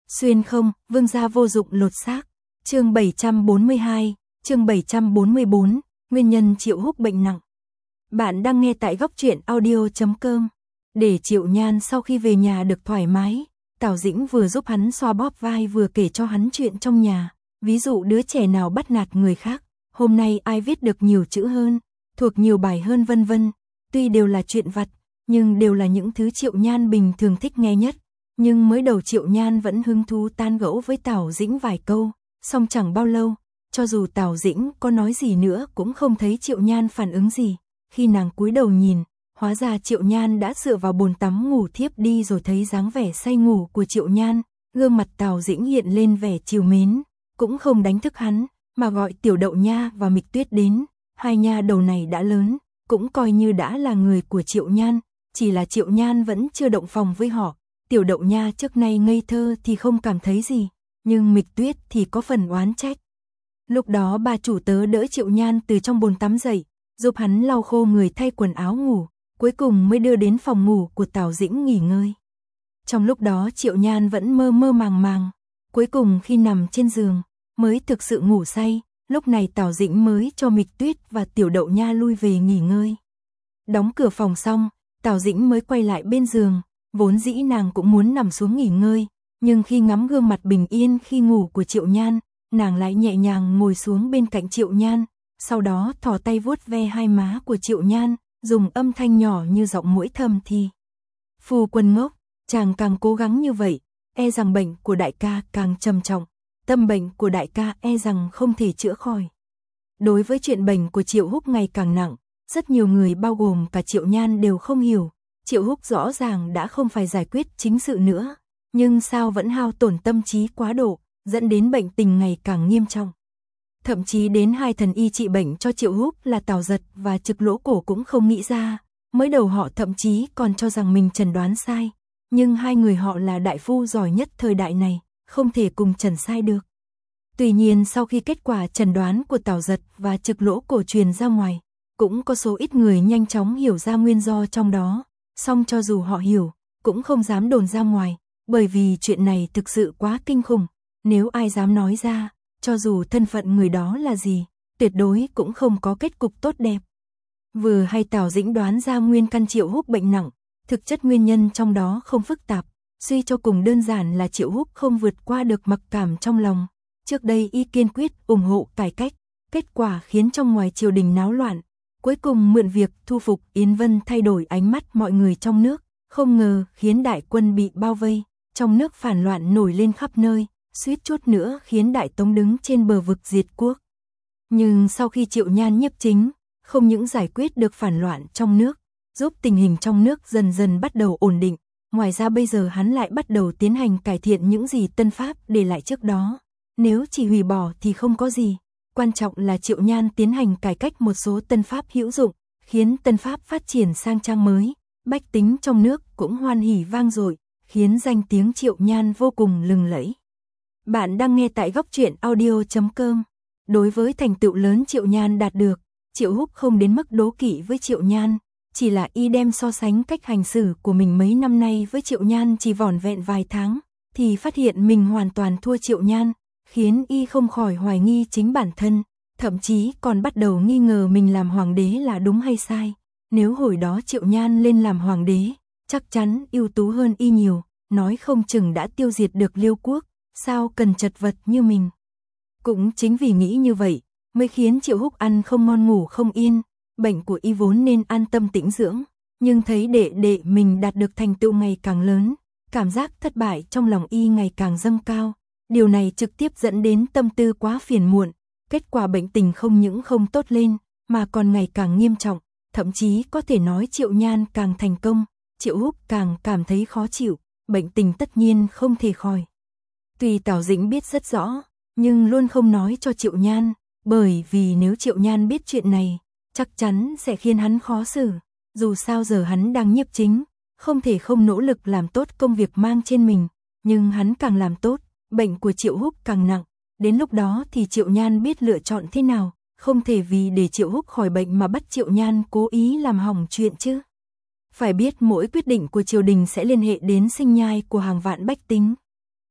Xuyên không, vương gia vô dụng lột xác. Chương 742, chương 744, nguyên nhân Triệu Húc bệnh nặng. Bạn đang nghe tại góc truyện audio.com. Để Triệu Nhan sau khi về nhà được thoải mái, Tào Dĩnh vừa giúp hắn xoa bóp vai vừa kể cho hắn chuyện trong nhà. Ví dụ đứa trẻ nào bắt nạt người khác, hôm nay ai viết được nhiều chữ hơn, thuộc nhiều bài hơn vân vân. Tuy đều là chuyện vặt, nhưng đều là những thứ Triệu Nhan bình thường thích nghe nhất. Nhưng mới đầu Triệu Nhan vẫn hứng thú tán gẫu với Tào Dĩnh vài câu, xong chẳng bao lâu, cho dù Tào Dĩnh có nói gì nữa cũng không thấy Triệu Nhan phản ứng gì. Khi nàng cúi đầu nhìn, hóa ra Triệu Nhan đã dựa vào bồn tắm ngủ thiếp đi rồi thấy dáng vẻ say ngủ của Triệu Nhan, gương mặt Tào Dĩnh hiện lên vẻ trìu mến, cũng không đánh thức hắn, mà gọi Tiểu Đậu Nha và Mịch Tuyết đến. Hai nha đầu này đã lớn, cũng coi như đã là người của Triệu Nhan, chỉ là Triệu Nhan vẫn chưa động phòng với họ. Tiểu Đậu Nha trước nay ngây thơ thì không cảm thấy gì, nhưng Mịch Tuyết thì có phần oán trách. Lúc đó bà chủ tớ đỡ Triệu Nhan từ trong bồn tắm dậy, giúp hắn lau khô người thay quần áo ngủ, cuối cùng mới đưa đến phòng ngủ của Tào Dĩnh nghỉ ngơi. Trong lúc đó Triệu Nhan vẫn mơ mơ màng màng, cuối cùng khi nằm trên giường, mới thực sự ngủ say, lúc này Tào Dĩnh mới cho Mịch Tuyết và Tiểu Đậu Nha lui về nghỉ ngơi. Đóng cửa phòng xong, Tào Dĩnh mới quay lại bên giường. Vốn dĩ nàng cũng muốn nằm xuống nghỉ ngơi, nhưng khi ngắm gương mặt bình yên khi ngủ của Triệu Nhan, nàng lại nhẹ nhàng ngồi xuống bên cạnh Triệu Nhan, sau đó thò tay vuốt ve hai má của Triệu Nhan, dùng âm thanh nhỏ như giọng muỗi thầm thì: "Phu quân ngốc, chàng càng cố gắng như vậy, e rằng bệnh của đại ca càng trầm trọng, tâm bệnh của đại ca e rằng không thể chữa khỏi." Đối với chuyện bệnh của Triệu Húc ngày càng nặng, rất nhiều người bao gồm cả Triệu Nhan đều không hiểu. Triệu Húc rõ ràng đã không phải giải quyết chính sự nữa, nhưng sao vẫn hao tổn tâm trí quá độ, dẫn đến bệnh tình ngày càng nghiêm trọng. Thậm chí đến hai thần y trị bệnh cho Triệu Húc là Tào Giật và Trực Lỗ Cổ cũng không nghĩ ra, mới đầu họ thậm chí còn cho rằng mình chẩn đoán sai, nhưng hai người họ là đại phu giỏi nhất thời đại này, không thể cùng chẩn sai được. Tuy nhiên sau khi kết quả chẩn đoán của Tào Giật và Trực Lỗ Cổ truyền ra ngoài, cũng có số ít người nhanh chóng hiểu ra nguyên do trong đó. Song cho dù họ hiểu, cũng không dám đồn ra ngoài, bởi vì chuyện này thực sự quá kinh khủng. Nếu ai dám nói ra, cho dù thân phận người đó là gì, tuyệt đối cũng không có kết cục tốt đẹp. Vừa hay Tào Dĩnh đoán ra nguyên căn Triệu Húc bệnh nặng, thực chất nguyên nhân trong đó không phức tạp, suy cho cùng đơn giản là Triệu Húc không vượt qua được mặc cảm trong lòng. Trước đây y kiên quyết ủng hộ cải cách, kết quả khiến trong ngoài triều đình náo loạn. Cuối cùng mượn việc thu phục Yến Vân thay đổi ánh mắt mọi người trong nước, không ngờ khiến đại quân bị bao vây, trong nước phản loạn nổi lên khắp nơi, suýt chút nữa khiến Đại Tống đứng trên bờ vực diệt quốc. Nhưng sau khi Triệu Nhan nhiếp chính, không những giải quyết được phản loạn trong nước, giúp tình hình trong nước dần dần bắt đầu ổn định, ngoài ra bây giờ hắn lại bắt đầu tiến hành cải thiện những gì Tân Pháp để lại trước đó. Nếu chỉ hủy bỏ thì không có gì. Quan trọng là Triệu Nhan tiến hành cải cách một số tân pháp hữu dụng, khiến tân pháp phát triển sang trang mới, bách tính trong nước cũng hoan hỉ vang dội, khiến danh tiếng Triệu Nhan vô cùng lừng lẫy. Bạn đang nghe tại góc truyện audio.com. Đối với thành tựu lớn Triệu Nhan đạt được, Triệu Húc không đến mức đố kỵ với Triệu Nhan, chỉ là y đem so sánh cách hành xử của mình mấy năm nay với Triệu Nhan chỉ vỏn vẹn vài tháng, thì phát hiện mình hoàn toàn thua Triệu Nhan, khiến y không khỏi hoài nghi chính bản thân, thậm chí còn bắt đầu nghi ngờ mình làm hoàng đế là đúng hay sai. Nếu hồi đó Triệu Nhan lên làm hoàng đế, chắc chắn ưu tú hơn y nhiều, nói không chừng đã tiêu diệt được Liêu quốc, sao cần chật vật như mình. Cũng chính vì nghĩ như vậy, mới khiến Triệu Húc ăn không ngon ngủ không yên, bệnh của y vốn nên an tâm tĩnh dưỡng, nhưng thấy đệ đệ mình đạt được thành tựu ngày càng lớn, cảm giác thất bại trong lòng y ngày càng dâng cao. Điều này trực tiếp dẫn đến tâm tư quá phiền muộn, kết quả bệnh tình không những không tốt lên, mà còn ngày càng nghiêm trọng, thậm chí có thể nói Triệu Nhan càng thành công, Triệu Húc càng cảm thấy khó chịu, bệnh tình tất nhiên không thể khỏi. Tuy Tào Dĩnh biết rất rõ, nhưng luôn không nói cho Triệu Nhan, bởi vì nếu Triệu Nhan biết chuyện này, chắc chắn sẽ khiến hắn khó xử, dù sao giờ hắn đang nhiếp chính, không thể không nỗ lực làm tốt công việc mang trên mình, nhưng hắn càng làm tốt, bệnh của Triệu Húc càng nặng, đến lúc đó thì Triệu Nhan biết lựa chọn thế nào, không thể vì để Triệu Húc khỏi bệnh mà bắt Triệu Nhan cố ý làm hỏng chuyện chứ. Phải biết mỗi quyết định của triều đình sẽ liên hệ đến sinh nhai của hàng vạn bách tính.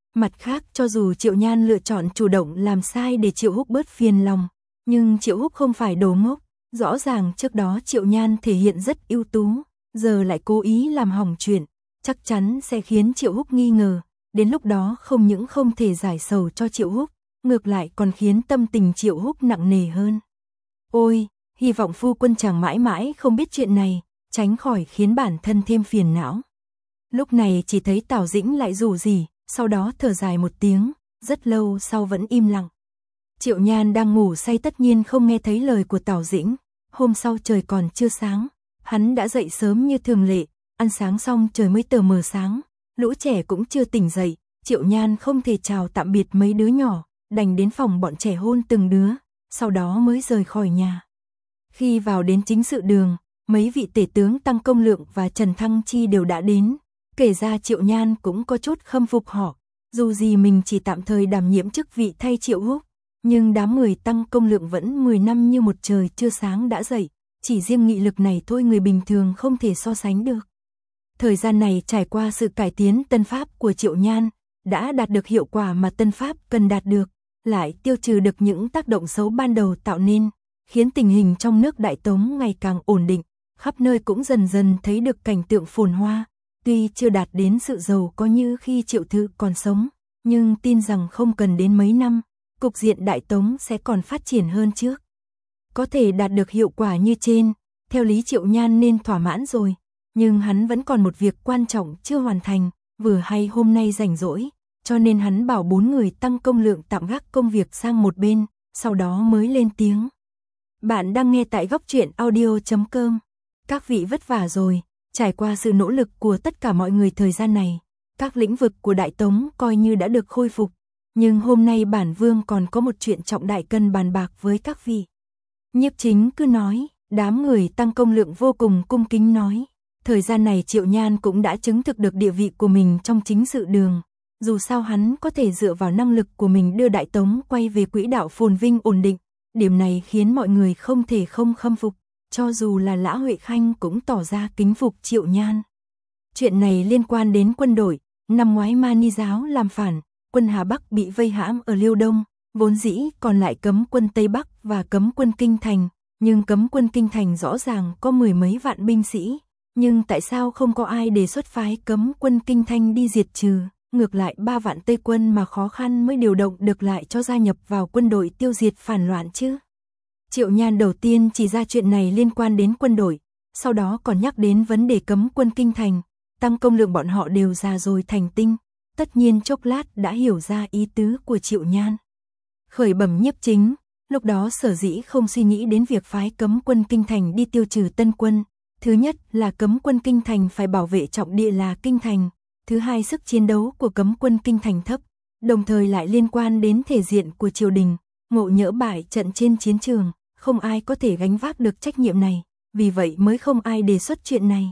Mặt khác cho dù Triệu Nhan lựa chọn chủ động làm sai để Triệu Húc bớt phiền lòng, nhưng Triệu Húc không phải đồ ngốc, rõ ràng trước đó Triệu Nhan thể hiện rất ưu tú, giờ lại cố ý làm hỏng chuyện, chắc chắn sẽ khiến Triệu Húc nghi ngờ, đến lúc đó không những không thể giải sầu cho Triệu Húc, ngược lại còn khiến tâm tình Triệu Húc nặng nề hơn. Ôi, hy vọng phu quân chàng mãi mãi không biết chuyện này, tránh khỏi khiến bản thân thêm phiền não. Lúc này chỉ thấy Tào Dĩnh lại rủ rỉ, sau đó thở dài một tiếng, rất lâu sau vẫn im lặng. Triệu Nhan đang ngủ say tất nhiên không nghe thấy lời của Tào Dĩnh, hôm sau trời còn chưa sáng, hắn đã dậy sớm như thường lệ, ăn sáng xong trời mới tờ mờ sáng, lũ trẻ cũng chưa tỉnh dậy, Triệu Nhan không thể chào tạm biệt mấy đứa nhỏ, đành đến phòng bọn trẻ hôn từng đứa, sau đó mới rời khỏi nhà. Khi vào đến chính sự đường, mấy vị tể tướng Tăng Công Lượng và Trần Thăng Chi đều đã đến, kể ra Triệu Nhan cũng có chút khâm phục họ, dù gì mình chỉ tạm thời đảm nhiệm chức vị thay Triệu Húc, nhưng đám người Tăng Công Lượng vẫn 10 năm như một trời chưa sáng đã dậy, chỉ riêng nghị lực này thôi người bình thường không thể so sánh được. Thời gian này trải qua sự cải tiến tân pháp của Triệu Nhan, đã đạt được hiệu quả mà tân pháp cần đạt được, lại tiêu trừ được những tác động xấu ban đầu tạo nên, khiến tình hình trong nước Đại Tống ngày càng ổn định, khắp nơi cũng dần dần thấy được cảnh tượng phồn hoa, tuy chưa đạt đến sự giàu có như khi Triệu Thư còn sống, nhưng tin rằng không cần đến mấy năm, cục diện Đại Tống sẽ còn phát triển hơn trước. Có thể đạt được hiệu quả như trên, theo lý Triệu Nhan nên thỏa mãn rồi, nhưng hắn vẫn còn một việc quan trọng chưa hoàn thành, vừa hay hôm nay rảnh rỗi, cho nên hắn bảo 4 người Tăng Công Lượng tạm gác công việc sang một bên, sau đó mới lên tiếng. Bạn đang nghe tại góc truyện audio.com. Các vị vất vả rồi, trải qua sự nỗ lực của tất cả mọi người thời gian này, các lĩnh vực của Đại Tống coi như đã được khôi phục, nhưng hôm nay bản vương còn có một chuyện trọng đại cần bàn bạc với các vị. Nhiếp Chính cứ nói, đám người Tăng Công Lượng vô cùng cung kính nói, thời gian này Triệu Nhan cũng đã chứng thực được địa vị của mình trong chính sự đường, dù sao hắn có thể dựa vào năng lực của mình đưa Đại Tống quay về quỹ đạo phồn vinh ổn định, điểm này khiến mọi người không thể không khâm phục, cho dù là Lã Huệ Khanh cũng tỏ ra kính phục Triệu Nhan. Chuyện này liên quan đến quân đội, năm ngoái Mani giáo làm phản, quân Hà Bắc bị vây hãm ở Liêu Đông, vốn dĩ còn lại cấm quân Tây Bắc và cấm quân Kinh Thành, nhưng cấm quân Kinh Thành rõ ràng có 10 mấy vạn binh sĩ, nhưng tại sao không có ai đề xuất phái cấm quân Kinh Thành đi diệt trừ, ngược lại 3 vạn Tây quân mà khó khăn mới điều động được lại cho gia nhập vào quân đội tiêu diệt phản loạn chứ. Triệu Nhan đầu tiên chỉ ra chuyện này liên quan đến quân đội, sau đó còn nhắc đến vấn đề cấm quân Kinh Thành, Tăng Công Lượng bọn họ đều già rồi thành tinh, tất nhiên chốc lát đã hiểu ra ý tứ của Triệu Nhan. Khởi bẩm Nhiếp Chính, lúc đó sở dĩ không suy nghĩ đến việc phái cấm quân Kinh Thành đi tiêu trừ Tân quân, thứ nhất là cấm quân Kinh Thành phải bảo vệ trọng địa là Kinh Thành, thứ hai sức chiến đấu của cấm quân Kinh Thành thấp, đồng thời lại liên quan đến thể diện của triều đình, ngộ nhỡ bại trận trên chiến trường, không ai có thể gánh vác được trách nhiệm này, vì vậy mới không ai đề xuất chuyện này.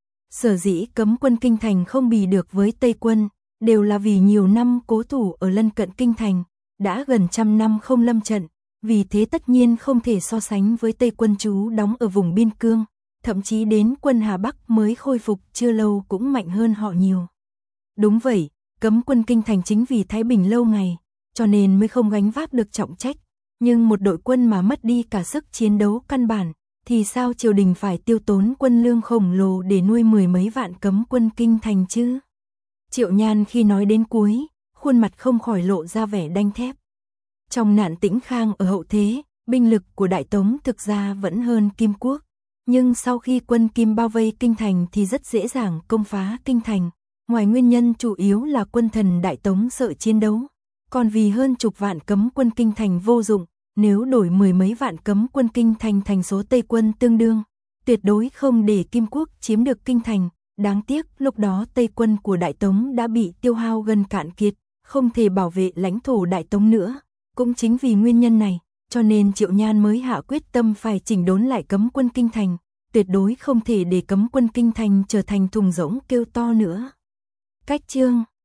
Sở dĩ cấm quân Kinh Thành không bì được với Tây quân, đều là vì nhiều năm cố thủ ở lân cận Kinh Thành, đã gần 100 năm không lâm trận, vì thế tất nhiên không thể so sánh với Tây quân trú đóng ở vùng biên cương, thậm chí đến quân Hà Bắc mới khôi phục chưa lâu cũng mạnh hơn họ nhiều. Đúng vậy, cấm quân Kinh Thành chính vì Thái Bình lâu ngày, cho nên mới không gánh vác được trọng trách, nhưng một đội quân mà mất đi cả sức chiến đấu căn bản, thì sao triều đình phải tiêu tốn quân lương khổng lồ để nuôi 10 mấy vạn cấm quân Kinh Thành chứ? Triệu Nhan khi nói đến cuối, khuôn mặt không khỏi lộ ra vẻ đanh thép. Trong nạn Tĩnh Khang ở hậu thế, binh lực của Đại Tống thực ra vẫn hơn Kim Quốc, nhưng sau khi quân Kim bao vây Kinh Thành thì rất dễ dàng công phá Kinh Thành. Ngoài nguyên nhân chủ yếu là quân thần Đại Tống sợ chiến đấu, còn vì hơn chục vạn cấm quân Kinh Thành vô dụng, nếu đổi 10 mấy vạn cấm quân Kinh Thành thành số Tây quân tương đương, tuyệt đối không để Kim Quốc chiếm được Kinh Thành. Đáng tiếc lúc đó Tây quân của Đại Tống đã bị tiêu hao gần cạn kiệt, không thể bảo vệ lãnh thổ Đại Tống nữa. Cũng chính vì nguyên nhân này, cho nên Triệu Nhan mới hạ quyết tâm phải chỉnh đốn lại cấm quân Kinh Thành, tuyệt đối không thể để cấm quân Kinh Thành trở thành thùng rỗng kêu to nữa. Cách chương